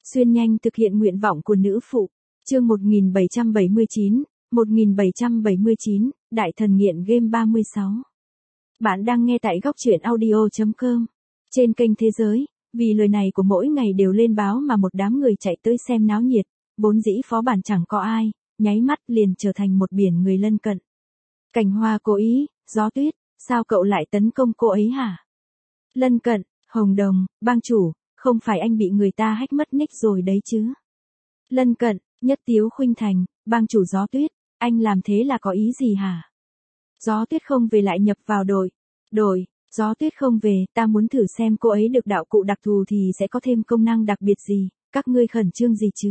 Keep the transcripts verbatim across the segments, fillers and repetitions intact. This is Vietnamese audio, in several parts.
Xuyên nhanh thực hiện nguyện vọng của nữ phụ. Chương một nghìn bảy trăm bảy mươi chín, một nghìn bảy trăm bảy mươi chín, Đại thần nghiện game ba mươi sáu. Bạn đang nghe tại góc truyện audio chấm com. Trên kênh Thế giới, vì lời này của mỗi ngày đều lên báo mà một đám người chạy tới xem náo nhiệt, vốn dĩ phó bản chẳng có ai, nháy mắt liền trở thành một biển người lân cận. Cảnh Hoa cố ý, Gió Tuyết, sao cậu lại tấn công cô ấy hả? Lân cận, Hồng Đồng, bang chủ, không phải anh bị người ta hack mất nick rồi đấy chứ? Lân cận, Nhất Tiếu Khuynh Thành, bang chủ Gió Tuyết, anh làm thế là có ý gì hả? Gió Tuyết không về lại nhập vào đội. Đội, Gió Tuyết không về, ta muốn thử xem cô ấy được đạo cụ đặc thù thì sẽ có thêm công năng đặc biệt gì, các ngươi khẩn trương gì chứ?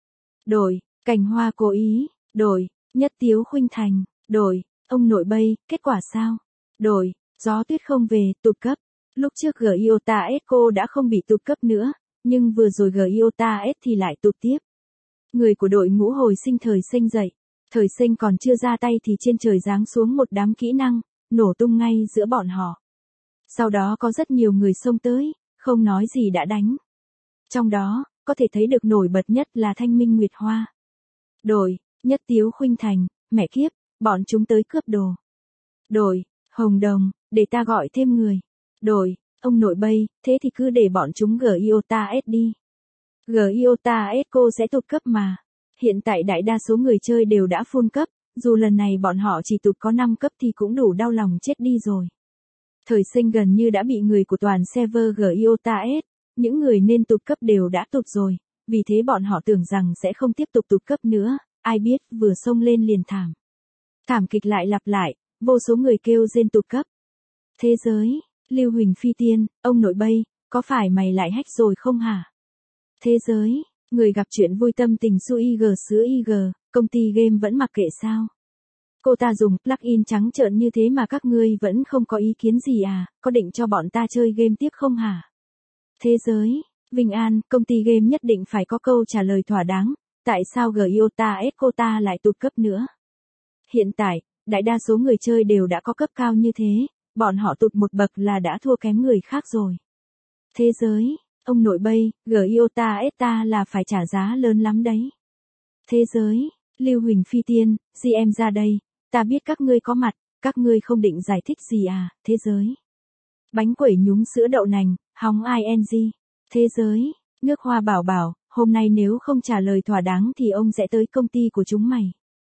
Đội, Cảnh Hoa cố ý, đội, Nhất Tiếu Khuynh Thành, đội, ông nội bay, kết quả sao? Đội, Gió Tuyết không về, tụt cấp. Lúc trước giê i o tê a ét cô đã không bị tụt cấp nữa, nhưng vừa rồi giê i o tê a ét thì lại tụt tiếp. Người của đội ngũ hồi sinh thời sinh dậy. Thời sinh còn chưa ra tay thì trên trời giáng xuống một đám kỹ năng, nổ tung ngay giữa bọn họ. Sau đó có rất nhiều người xông tới, không nói gì đã đánh. Trong đó, có thể thấy được nổi bật nhất là Thanh Minh Nguyệt Hoa. Đội, Nhất Tiếu Khuynh Thành, mẹ kiếp, bọn chúng tới cướp đồ. Đội, Hồng Đồng, để ta gọi thêm người. Đội, ông nội bay, thế thì cứ để bọn chúng giê i o tê a ét đi. giê i o tê a ét cô sẽ tụt cấp mà. Hiện tại đại đa số người chơi đều đã full cấp, dù lần này bọn họ chỉ tụt có năm cấp thì cũng đủ đau lòng chết đi rồi. Thời sinh gần như đã bị người của toàn server giê i o tê a ét, những người nên tụt cấp đều đã tụt rồi, vì thế bọn họ tưởng rằng sẽ không tiếp tục tụt cấp nữa, ai biết vừa xông lên liền thảm. Thảm kịch lại lặp lại, vô số người kêu rên tụt cấp. Thế giới, Lưu Huỳnh Phi Tiên, ông nội bay, có phải mày lại hack rồi không hả? Thế giới, người gặp chuyện vui tâm tình su i giê sữa i giê, công ty game vẫn mặc kệ sao? Cô ta dùng plugin trắng trợn như thế mà các ngươi vẫn không có ý kiến gì à, có định cho bọn ta chơi game tiếp không hả? Thế giới, Vinh An, công ty game nhất định phải có câu trả lời thỏa đáng, tại sao giê i o tê a ét cô ta lại tụt cấp nữa? Hiện tại, đại đa số người chơi đều đã có cấp cao như thế, bọn họ tụt một bậc là đã thua kém người khác rồi. Thế giới, ông nội bay, giê i o tê a ét ta là phải trả giá lớn lắm đấy. Thế giới, Lưu Huỳnh Phi Tiên, giê em ra đây, ta biết các ngươi có mặt, các ngươi không định giải thích gì à, thế giới. Bánh quẩy nhúng sữa đậu nành, hóng ing, thế giới, nước hoa bảo bảo, hôm nay nếu không trả lời thỏa đáng thì ông sẽ tới công ty của chúng mày.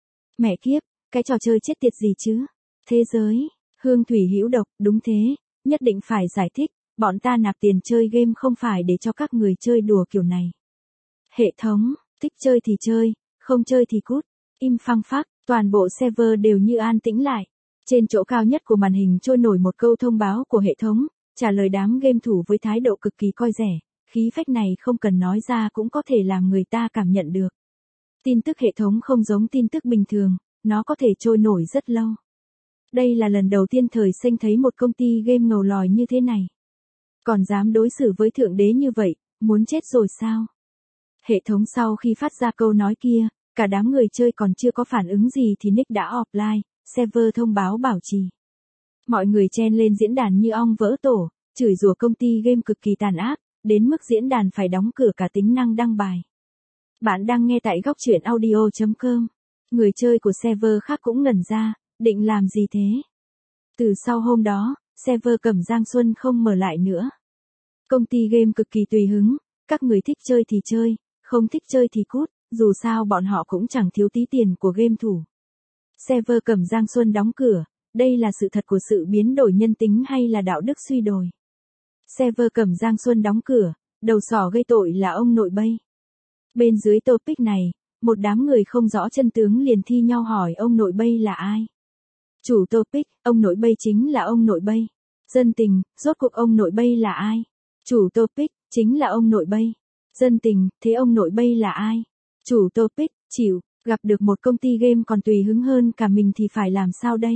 Mẹ kiếp, cái trò chơi chết tiệt gì chứ? Thế giới, Hương Thủy Hữu Độc, đúng thế, nhất định phải giải thích, bọn ta nạp tiền chơi game không phải để cho các người chơi đùa kiểu này. Hệ thống, thích chơi thì chơi, không chơi thì cút, im phăng phắc, toàn bộ server đều như an tĩnh lại. Trên chỗ cao nhất của màn hình trôi nổi một câu thông báo của hệ thống, trả lời đám game thủ với thái độ cực kỳ coi rẻ, khí phách này không cần nói ra cũng có thể làm người ta cảm nhận được. Tin tức hệ thống không giống tin tức bình thường, nó có thể trôi nổi rất lâu. Đây là lần đầu tiên Thời Sinh thấy một công ty game ngầu lòi như thế này. Còn dám đối xử với thượng đế như vậy, muốn chết rồi sao? Hệ thống sau khi phát ra câu nói kia, cả đám người chơi còn chưa có phản ứng gì thì nick đã offline, server thông báo bảo trì. Mọi người chen lên diễn đàn như ong vỡ tổ, chửi rủa công ty game cực kỳ tàn ác, đến mức diễn đàn phải đóng cửa cả tính năng đăng bài. Bạn đang nghe tại góc truyện audio chấm com. Người chơi của server khác cũng ngẩn ra, định làm gì thế? Từ sau hôm đó, server Cẩm Giang Xuân không mở lại nữa. Công ty game cực kỳ tùy hứng, các người thích chơi thì chơi, không thích chơi thì cút, dù sao bọn họ cũng chẳng thiếu tí tiền của game thủ. Server Cẩm Giang Xuân đóng cửa, đây là sự thật của sự biến đổi nhân tính hay là đạo đức suy đồi? Server Cẩm Giang Xuân đóng cửa, đầu sỏ gây tội là ông nội bay. Bên dưới topic này, một đám người không rõ chân tướng liền thi nhau hỏi ông nội bay là ai. Chủ topic, ông nội bay chính là ông nội bay. Dân tình, rốt cuộc ông nội bay là ai? Chủ topic, chính là ông nội bay. Dân tình, thế ông nội bay là ai? Chủ topic, chịu, gặp được một công ty game còn tùy hứng hơn cả mình thì phải làm sao đây?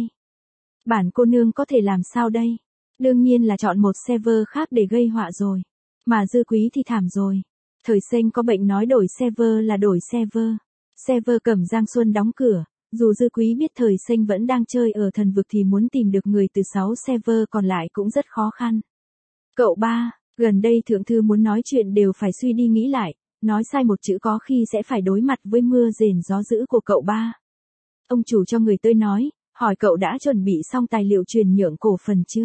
Bản cô nương có thể làm sao đây? Đương nhiên là chọn một server khác để gây họa rồi. Mà Dư Quý thì thảm rồi. Thời Sinh có bệnh nói đổi server là đổi server. Server Cẩm Giang Xuân đóng cửa, dù Dư Quý biết Thời Sinh vẫn đang chơi ở thần vực thì muốn tìm được người từ sáu server còn lại cũng rất khó khăn. Cậu ba, gần đây thượng thư muốn nói chuyện đều phải suy đi nghĩ lại, Nói sai một chữ có khi sẽ phải đối mặt với mưa rền gió dữ của cậu ba. Ông chủ cho người tới nói, hỏi cậu đã chuẩn bị xong tài liệu chuyển nhượng cổ phần chưa?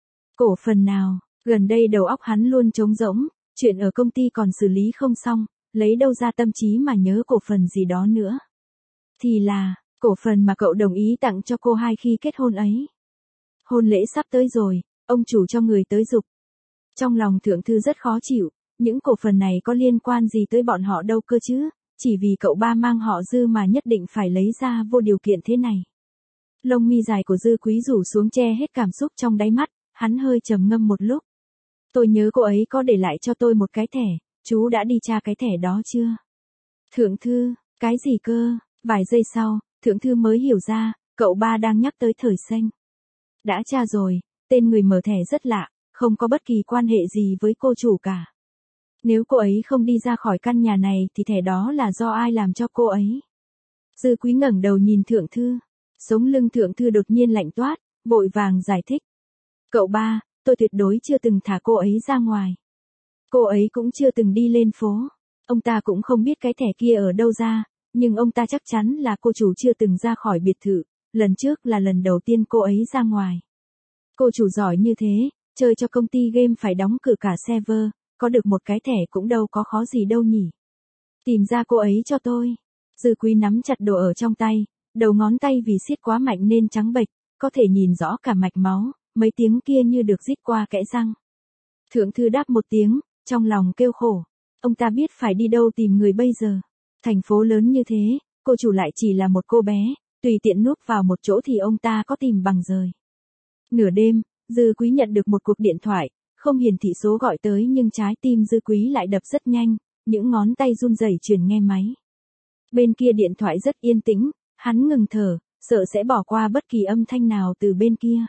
Cổ phần nào? Gần đây đầu óc hắn luôn trống rỗng, chuyện ở công ty còn xử lý không xong, lấy đâu ra tâm trí mà nhớ cổ phần gì đó nữa. Thì là, cổ phần mà cậu đồng ý tặng cho cô hai khi kết hôn ấy. Hôn lễ sắp tới rồi, ông chủ cho người tới giục. Trong lòng thượng thư rất khó chịu, những cổ phần này có liên quan gì tới bọn họ đâu cơ chứ, chỉ vì cậu ba mang họ Dư mà nhất định phải lấy ra vô điều kiện thế này. Lông mi dài của Dư Quý rủ xuống che hết cảm xúc trong đáy mắt, hắn hơi trầm ngâm một lúc. Tôi nhớ cô ấy có để lại cho tôi một cái thẻ, chú đã đi tra cái thẻ đó chưa? Thượng thư, cái gì cơ? Vài giây sau, thượng thư mới hiểu ra, cậu ba đang nhắc tới Thời Xanh. Đã tra rồi, tên người mở thẻ rất lạ, không có bất kỳ quan hệ gì với cô chủ cả. Nếu cô ấy không đi ra khỏi căn nhà này thì thẻ đó là do ai làm cho cô ấy? Dư Quý ngẩng đầu nhìn thượng thư. Sống lưng thượng thư đột nhiên lạnh toát, vội vàng giải thích. Cậu ba, tôi tuyệt đối chưa từng thả cô ấy ra ngoài. Cô ấy cũng chưa từng đi lên phố. Ông ta cũng không biết cái thẻ kia ở đâu ra, nhưng ông ta chắc chắn là cô chủ chưa từng ra khỏi biệt thự, lần trước là lần đầu tiên cô ấy ra ngoài. Cô chủ giỏi như thế, chơi cho công ty game phải đóng cửa cả server, có được một cái thẻ cũng đâu có khó gì đâu nhỉ. Tìm ra cô ấy cho tôi. Dư Quý nắm chặt đồ ở trong tay, đầu ngón tay vì siết quá mạnh nên trắng bệch, có thể nhìn rõ cả mạch máu, mấy tiếng kia như được rít qua kẽ răng. Thượng thư đáp một tiếng, trong lòng kêu khổ. Ông ta biết phải đi đâu tìm người bây giờ. Thành phố lớn như thế, cô chủ lại chỉ là một cô bé, tùy tiện núp vào một chỗ thì ông ta có tìm bằng rời. Nửa đêm, Dư Quý nhận được một cuộc điện thoại, không hiển thị số gọi tới nhưng trái tim Dư Quý lại đập rất nhanh, những ngón tay run rẩy truyền nghe máy. Bên kia điện thoại rất yên tĩnh, hắn ngừng thở, sợ sẽ bỏ qua bất kỳ âm thanh nào từ bên kia.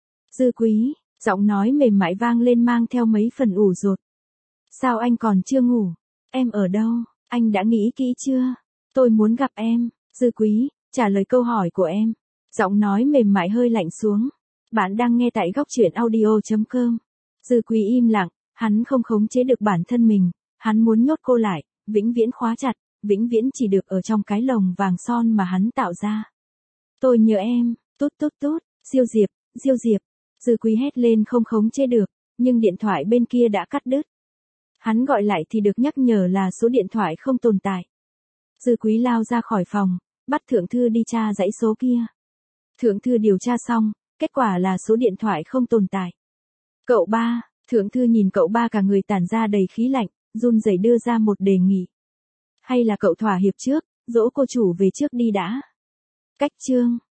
Dư Quý, giọng nói mềm mại vang lên mang theo mấy phần ủ rột. Sao anh còn chưa ngủ? Em ở đâu? Anh đã nghĩ kỹ chưa? Tôi muốn gặp em. Dư Quý, trả lời câu hỏi của em. Giọng nói mềm mại hơi lạnh xuống. Bạn đang nghe tại góc truyện audio chấm com. Dư Quý im lặng, hắn không khống chế được bản thân mình, hắn muốn nhốt cô lại, vĩnh viễn khóa chặt, vĩnh viễn chỉ được ở trong cái lồng vàng son mà hắn tạo ra. Tôi nhớ em, tút tút tút, Diêu Diệp, Diêu Diệp. Dư Quý hét lên không khống chế được, nhưng điện thoại bên kia đã cắt đứt. Hắn gọi lại thì được nhắc nhở là số điện thoại không tồn tại. Dư Quý lao ra khỏi phòng, bắt thượng thư đi tra dãy số kia. Thượng thư điều tra xong, kết quả là số điện thoại không tồn tại. Cậu ba, thượng thư nhìn cậu ba cả người tản ra đầy khí lạnh, run rẩy đưa ra một đề nghị. Hay là cậu thỏa hiệp trước, dỗ cô chủ về trước đi đã. Cách chương